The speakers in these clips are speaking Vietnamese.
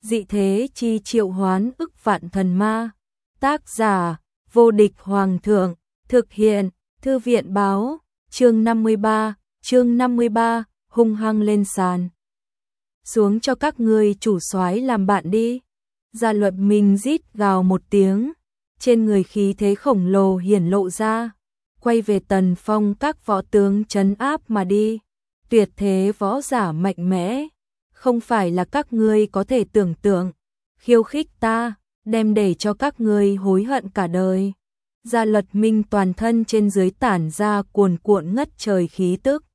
Dị thế chi triệu hoán ức vạn thần ma. Tác giả: Vô địch hoàng thượng. Thực hiện: Thư viện báo. Chương 53, hung hăng lên sàn. Xuống cho các ngươi chủ soái làm bạn đi. Gia Luật Minh rít gào một tiếng, trên người khí thế khổng lồ hiển lộ ra, quay về Tần Phong các võ tướng trấn áp mà đi. Tuyệt thế võ giả mạnh mẽ, không phải là các ngươi có thể tưởng tượng. Khiêu khích ta, đem để cho các ngươi hối hận cả đời. Gia Luật Minh toàn thân trên dưới tản ra cuồn cuộn ngất trời khí tức,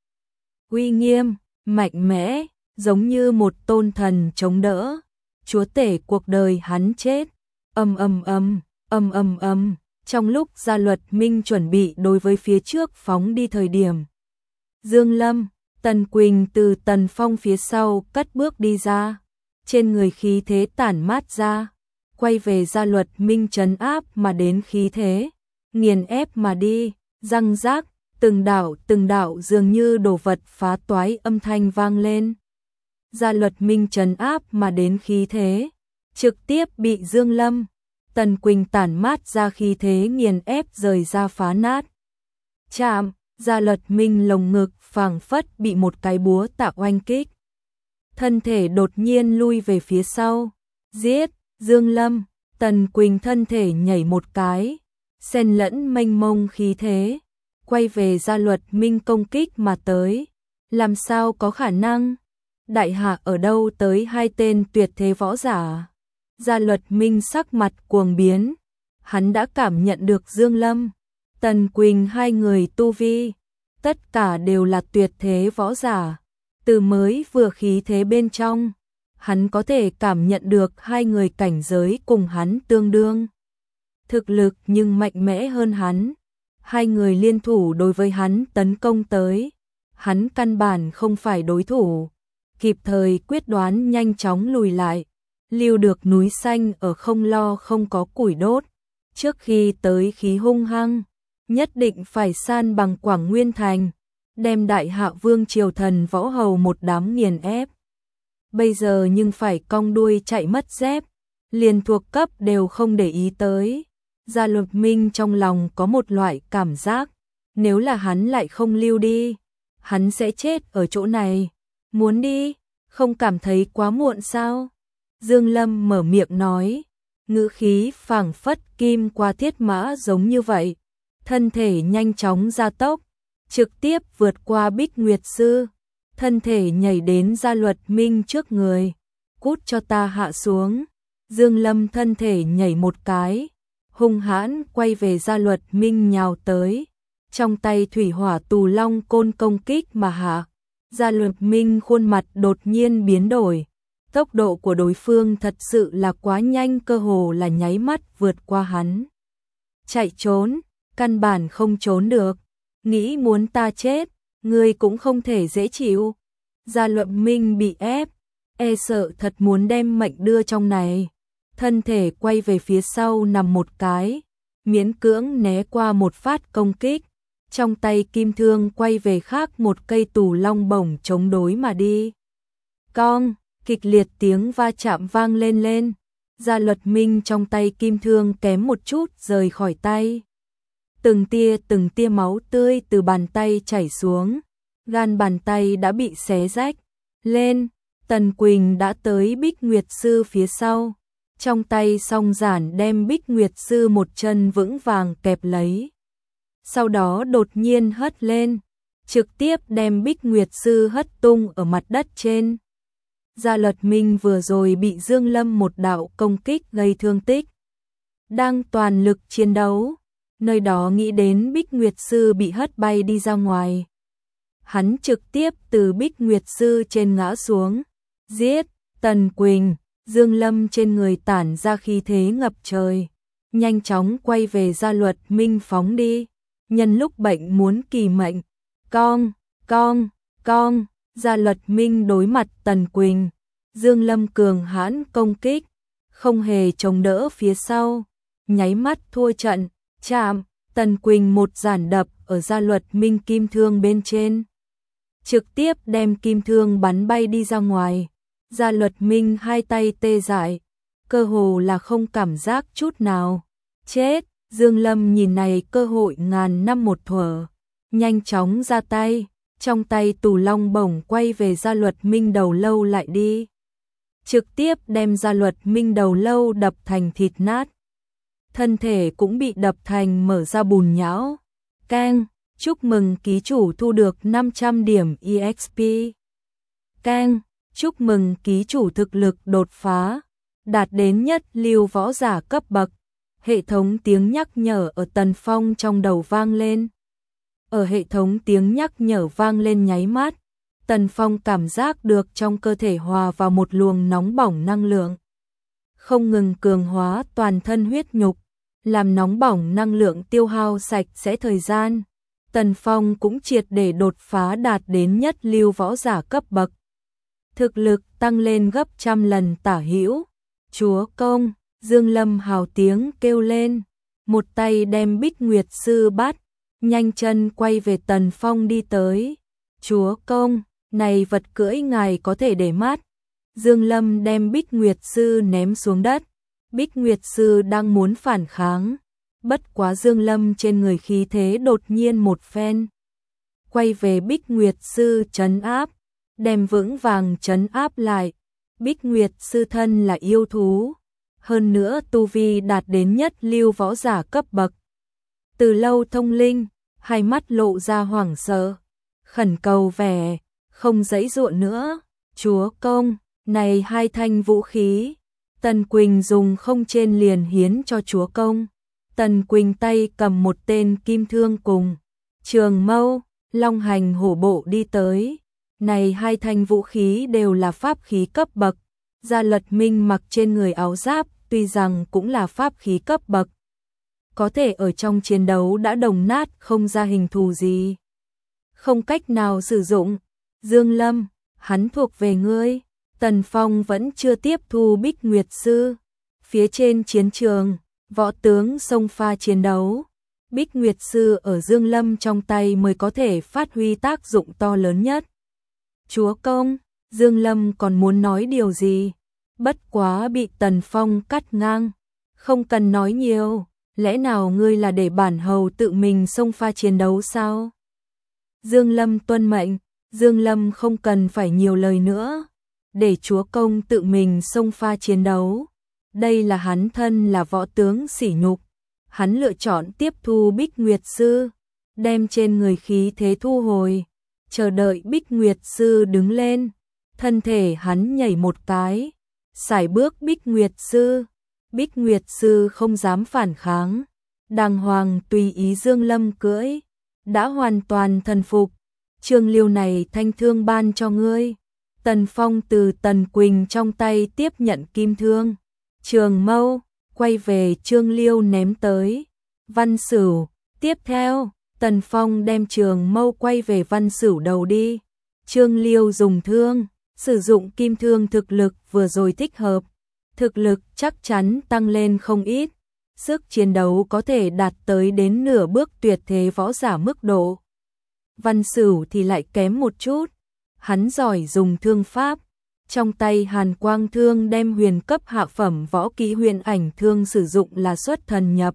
uy nghiêm, mạnh mẽ, giống như một tôn thần chống đỡ. Chúa tể cuộc đời hắn chết. Ầm ầm ầm, ầm ầm ầm. Trong lúc Gia Luật Minh chuẩn bị đối với phía trước phóng đi thời điểm, Dương Lâm, Tần Quỳnh từ Tần Phong phía sau cất bước đi ra, trên người khí thế tản mát ra, quay về Gia Luật Minh trấn áp mà đến khí thế, nghiền ép mà đi. Răng rác, từng đạo dường như đồ vật phá toái âm thanh vang lên. Gia Luật Minh trấn áp mà đến khí thế, trực tiếp bị Dương Lâm, Tần Quỳnh tản mát ra khí thế nghiền ép rời ra phá nát. Chạm, Gia Luật Minh lồng ngực phảng phất bị một cái búa tạ oanh kích. Thân thể đột nhiên lui về phía sau. Giết! Dương Lâm, Tần Quỳnh thân thể nhảy một cái, xen lẫn mênh mông khí thế, quay về Gia Luật Minh công kích mà tới. Làm sao có khả năng? Đại hạ ở đâu tới hai tên tuyệt thế võ giả? Gia Luật Minh sắc mặt cuồng biến, hắn đã cảm nhận được Dương Lâm, Tần Quỳnh hai người tu vi, tất cả đều là tuyệt thế võ giả. Từ mới vừa khí thế bên trong, hắn có thể cảm nhận được hai người cảnh giới cùng hắn tương đương. Thực lực nhưng mạnh mẽ hơn hắn. Hai người liên thủ đối với hắn tấn công tới, hắn căn bản không phải đối thủ. Kịp thời quyết đoán nhanh chóng lùi lại, lưu được núi xanh ở không lo không có củi đốt. Trước khi tới khí hung hăng, nhất định phải san bằng Quảng Nguyên Thành, đem Đại Hạ Vương triều thần võ hầu một đám nghiền ép. Bây giờ nhưng phải cong đuôi chạy mất dép, liền thuộc cấp đều không để ý tới. Gia Luật Minh trong lòng có một loại cảm giác, nếu là hắn lại không lưu đi, hắn sẽ chết ở chỗ này. Muốn đi, không cảm thấy quá muộn sao? Dương Lâm mở miệng nói, ngữ khí phảng phất kim qua thiết mã giống như vậy. Thân thể nhanh chóng gia tốc, trực tiếp vượt qua Bích Nguyệt Sư, thân thể nhảy đến Gia Luật Minh trước người. Cút cho ta hạ xuống. Dương Lâm thân thể nhảy một cái, hung hãn quay về Gia Luật Minh nhào tới, trong tay thủy hỏa tù long côn công kích mà hạ. Gia Luật Minh khuôn mặt đột nhiên biến đổi, tốc độ của đối phương thật sự là quá nhanh, cơ hồ là nháy mắt vượt qua hắn. Chạy trốn, căn bản không trốn được. Nghĩ muốn ta chết, ngươi cũng không thể dễ chịu. Gia Luật Minh bị ép, e sợ thật muốn đem mệnh đưa trong này. Thân thể quay về phía sau nằm một cái, miễn cưỡng né qua một phát công kích. Trong tay kim thương quay về khác một cây tù long bổng chống đối mà đi. Cong, kịch liệt tiếng va chạm vang lên. Gia Luật Minh trong tay kim thương kém một chút rời khỏi tay. Từng tia máu tươi từ bàn tay chảy xuống, gan bàn tay đã bị xé rách. Lên, Tần Quỳnh đã tới Bích Nguyệt Sư phía sau, trong tay song giản đem Bích Nguyệt Sư một chân vững vàng kẹp lấy. Sau đó đột nhiên hất lên, trực tiếp đem Bích Nguyệt Sư hất tung ở mặt đất trên. Gia Luật Minh vừa rồi bị Dương Lâm một đạo công kích gây thương tích, đang toàn lực chiến đấu, nơi đó nghĩ đến Bích Nguyệt Sư bị hất bay đi ra ngoài. Hắn trực tiếp từ Bích Nguyệt Sư trên ngã xuống, giết. Tần Quỳnh, Dương Lâm trên người tản ra khí thế ngập trời, nhanh chóng quay về Gia Luật Minh phóng đi. Nhân lúc bệnh muốn kỳ mệnh, cong, Gia Luật Minh đối mặt Tần Quỳnh, Dương Lâm cường hãn công kích, không hề chống đỡ phía sau, nháy mắt thua trận. Chạm, Tần Quỳnh một giản đập ở Gia Luật Minh kim thương bên trên, trực tiếp đem kim thương bắn bay đi ra ngoài. Gia Luật Minh hai tay tê dại, cơ hồ là không cảm giác chút nào. Chết, Dương Lâm nhìn này cơ hội ngàn năm một thuở, nhanh chóng ra tay, trong tay Tù Long bổng quay về Gia Luật Minh đầu lâu lại đi. Trực tiếp đem Gia Luật Minh đầu lâu đập thành thịt nát. Thân thể cũng bị đập thành mở ra bùn nhão. Keng, chúc mừng ký chủ thu được 500 điểm EXP. Keng, chúc mừng ký chủ thực lực đột phá, đạt đến nhất lưu võ giả cấp bậc. Hệ thống tiếng nhắc nhở ở Tần Phong trong đầu vang lên. Ở hệ thống tiếng nhắc nhở vang lên nháy mắt, Tần Phong cảm giác được trong cơ thể hòa vào một luồng nóng bỏng năng lượng. Không ngừng cường hóa toàn thân huyết nhục, làm nóng bỏng năng lượng tiêu hao sạch sẽ thời gian. Tần Phong cũng triệt để đột phá đạt đến nhất lưu võ giả cấp bậc. Thực lực tăng lên gấp trăm lần tả hữu. Chúa công, Dương Lâm hào tiếng kêu lên, một tay đem Bích Nguyệt Sư bắt, nhanh chân quay về Tần Phong đi tới. Chúa công, này vật cưỡi ngài có thể để mắt. Dương Lâm đem Bích Nguyệt Sư ném xuống đất. Bích Nguyệt Sư đang muốn phản kháng, bất quá Dương Lâm trên người khí thế đột nhiên một phen, quay về Bích Nguyệt Sư trấn áp, đem vững vàng trấn áp lại. Bích Nguyệt Sư thân là yêu thú, hơn nữa tu vi đạt đến nhất lưu võ giả cấp bậc. Từ lâu thông linh, hai mắt lộ ra hoảng sợ, khẩn cầu vẻ, không giãy giụa nữa. Chúa công, này hai thanh vũ khí, Tần Quỳnh dùng không trên liền hiến cho chúa công. Tần Quỳnh tay cầm một tên kim thương cùng trường mâu, long hành hổ bộ đi tới. Này hai thanh vũ khí đều là pháp khí cấp bậc. Gia Luật Minh mặc trên người áo giáp, tuy rằng cũng là pháp khí cấp bậc, có thể ở trong chiến đấu đã đồng nát không ra hình thù gì, không cách nào sử dụng. Dương Lâm, hắn thuộc về ngươi. Tần Phong vẫn chưa tiếp thu Bích Nguyệt Sư. Phía trên chiến trường, võ tướng xông pha chiến đấu, Bích Nguyệt Sư ở Dương Lâm trong tay mới có thể phát huy tác dụng to lớn nhất. Chúa công, Dương Lâm còn muốn nói điều gì, bất quá bị Tần Phong cắt ngang. Không cần nói nhiều, lẽ nào ngươi là để bản hầu tự mình xông pha chiến đấu sao? Dương Lâm tuân mệnh, Dương Lâm không cần phải nhiều lời nữa, để chúa công tự mình xông pha chiến đấu. Đây là hắn thân là võ tướng sỉ nhục. Hắn lựa chọn tiếp thu Bích Nguyệt Sư, đem trên người khí thế thu hồi, chờ đợi Bích Nguyệt Sư đứng lên. Thân thể hắn nhảy một cái, sải bước Bích Nguyệt Sư. Bích Nguyệt Sư không dám phản kháng, đàng hoàng tùy ý Dương Lâm cưỡi, đã hoàn toàn thần phục. Trường liêu này thanh thương ban cho ngươi. Tần Phong từ Tần Quỳnh trong tay tiếp nhận kim thương, trường mâu, quay về Trương Liêu ném tới. Văn Sửu, tiếp theo, Tần Phong đem trường mâu quay về Văn Sửu đầu đi. Trương Liêu dùng thương, sử dụng kim thương thực lực vừa rồi thích hợp. Thực lực chắc chắn tăng lên không ít, sức chiến đấu có thể đạt tới đến nửa bước tuyệt thế võ giả mức độ. Văn Sửu thì lại kém một chút, hắn giỏi dùng thương pháp, trong tay Hàn Quang thương đem huyền cấp hạ phẩm võ kỹ huyền ảnh thương sử dụng là xuất thần nhập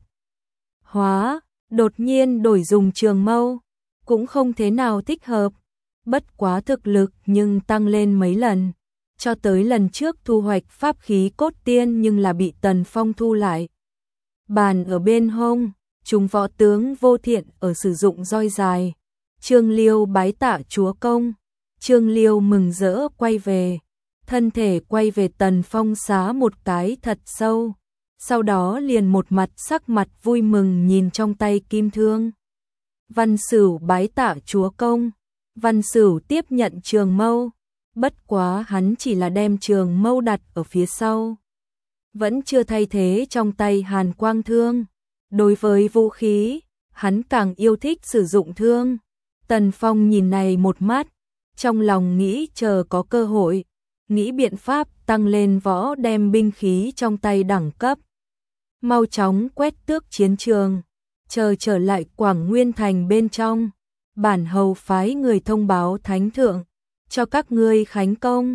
hóa, đột nhiên đổi dùng trường mâu, cũng không thế nào thích hợp, bất quá thực lực nhưng tăng lên mấy lần. Cho tới lần trước thu hoạch pháp khí cốt tiên nhưng là bị Tần Phong thu lại. Bàn ở bên hông, chúng võ tướng vô thiện ở sử dụng roi dài. Trương Liêu bái tạ chúa công. Trương Liêu mừng rỡ quay về, thân thể quay về Tần Phong xá một cái thật sâu. Sau đó liền một mặt sắc mặt vui mừng nhìn trong tay kim thương. Văn Sửu bái tạ chúa công. Văn Sửu tiếp nhận trường mâu. Bất quá hắn chỉ là đem trường mâu đặt ở phía sau, vẫn chưa thay thế trong tay Hàn Quang thương. Đối với vũ khí, hắn càng yêu thích sử dụng thương. Tần Phong nhìn này một mắt, trong lòng nghĩ chờ có cơ hội, nghĩ biện pháp tăng lên võ đem binh khí trong tay đẳng cấp. Mau chóng quét tước chiến trường, chờ trở lại Quảng Nguyên Thành bên trong, bản hầu phái người thông báo thánh thượng, cho các ngươi khánh công.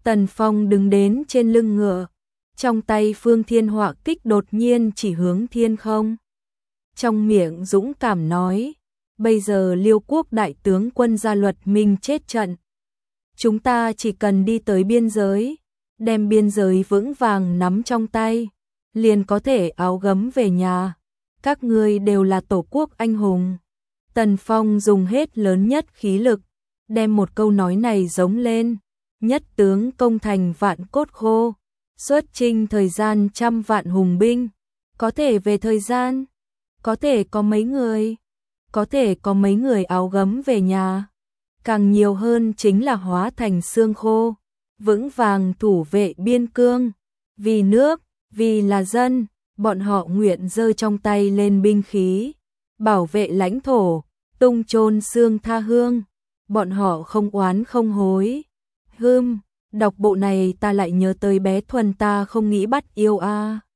Tần Phong đứng đến trên lưng ngựa, trong tay Phương Thiên Họa kích đột nhiên chỉ hướng thiên không. Trong miệng dũng cảm nói, bây giờ Liêu quốc đại tướng quân Gia Luật Minh chết trận. Chúng ta chỉ cần đi tới biên giới, đem biên giới vững vàng nắm trong tay, liền có thể áo gấm về nhà. Các ngươi đều là tổ quốc anh hùng. Tần Phong dùng hết lớn nhất khí lực, đem một câu nói này giống lên. Nhất tướng công thành vạn cốt khô, xuất chinh thời gian trăm vạn hùng binh. Có thể về thời gian, có thể có mấy người, có thể có mấy người áo gấm về nhà. Càng nhiều hơn chính là hóa thành xương khô, vững vàng thủ vệ biên cương. Vì nước, vì là dân, bọn họ nguyện giơ trong tay lên binh khí, bảo vệ lãnh thổ, tung chôn xương tha hương. Bọn họ không oán không hối. Đọc bộ này ta lại nhớ tới bé Thuần ta không nghĩ bắt yêu a.